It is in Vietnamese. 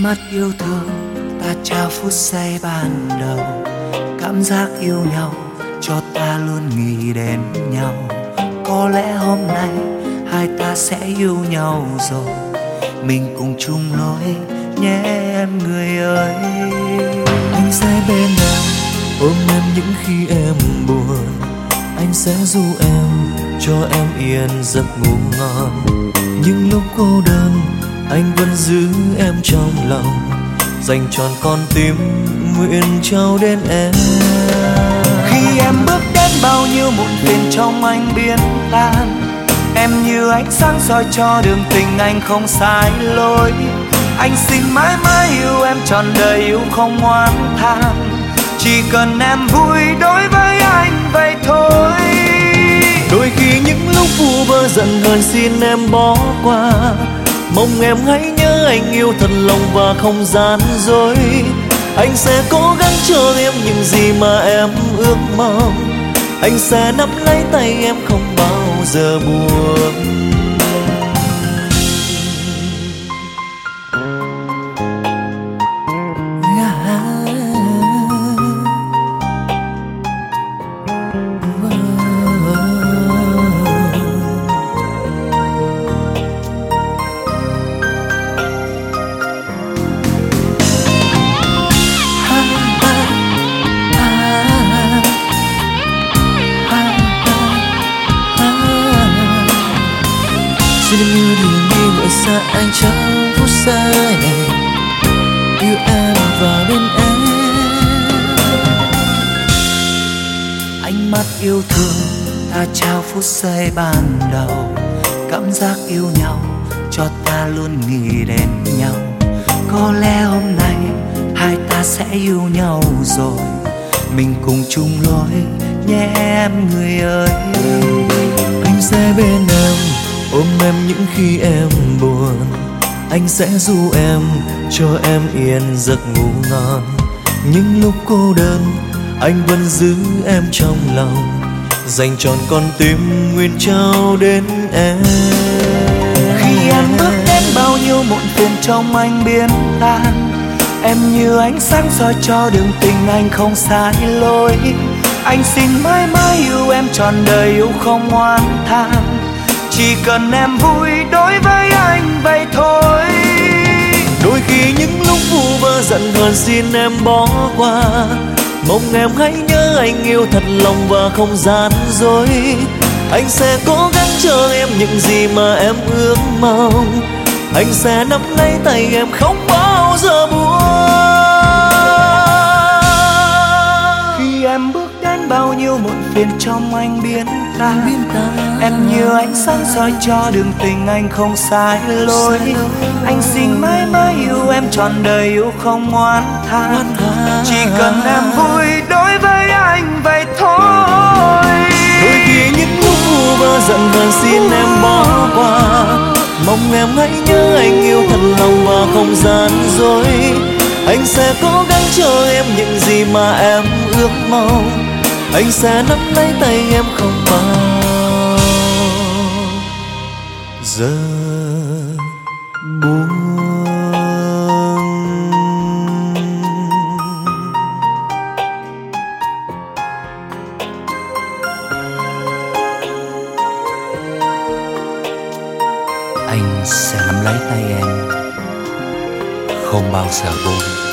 mắt yêu thương ta trao phút giây ban đầu, cảm giác yêu nhau cho ta luôn nghĩ đến nhau. Có lẽ hôm nay hai ta sẽ yêu nhau rồi, mình cùng chung lối nhé em người ơi. Anh sẽ bên em, ôm em những khi em buồn. Anh sẽ ru em, cho em yên giấc ngủ ngon. Những lúc cô đơn, anh vẫn giữ em trong lòng, dành trọn con tim nguyện trao đến em. Khi em bước đến bao nhiêu muộn phiền trong anh biến tan, em như ánh sáng soi cho đường tình anh không sai lối. Anh xin mãi mãi yêu em trọn đời, yêu không oán than, chỉ cần em vui đối với anh vậy thôi. Đôi khi những lúc vu vơ giận hờn xin em bỏ qua, mong em hãy nhớ anh yêu thật lòng và không gian dối. Anh sẽ cố gắng cho em những gì mà em ước mong, anh sẽ nắm lấy tay em không bao giờ buông. Xin em như đường đi ngỡ xa anh trong phút giây yêu em và bên em. Ánh mắt yêu thương ta trao phút giây ban đầu, cảm giác yêu nhau cho ta luôn nghĩ đến nhau. Có lẽ hôm nay hai ta sẽ yêu nhau rồi, mình cùng chung lối nhé em người ơi. Anh sẽ bên em, ôm em những khi em buồn. Anh sẽ ru em, cho em yên giấc ngủ ngon. Những lúc cô đơn, anh vẫn giữ em trong lòng, dành trọn con tim nguyện trao đến em. Khi em bước đến bao nhiêu muộn phiền trong anh biến tan, em như ánh sáng soi cho đường tình anh không sai lối. Anh xin mãi mãi yêu em trọn đời, yêu không oán than, chỉ cần em vui đối với anh vậy thôi. Đôi khi những lúc vu vơ giận hờn xin em bỏ qua, mong em hãy nhớ anh yêu thật lòng và không gian dối. Anh sẽ cố gắng cho em những gì mà em ước mong, anh sẽ nắm lấy tay em không bao giờ buông. Khi em bước đến bao nhiêu muộn phiền trong anh biến tan, em như ánh sáng soi cho đường tình anh không sai lối. Anh xin mãi mãi yêu em trọn đời, yêu không oán than, chỉ cần em vui đối với anh vậy thôi. Đôi khi những lúc vu vơ giận hờn xin em bỏ qua, mong em hãy nhớ anh yêu thật lòng và không gian dối. Anh sẽ cố gắng cho em những gì mà em ước mong, anh sẽ nắm lấy tay em không bao giờ buông. Anh sẽ nắm lấy tay em không bao giờ buông.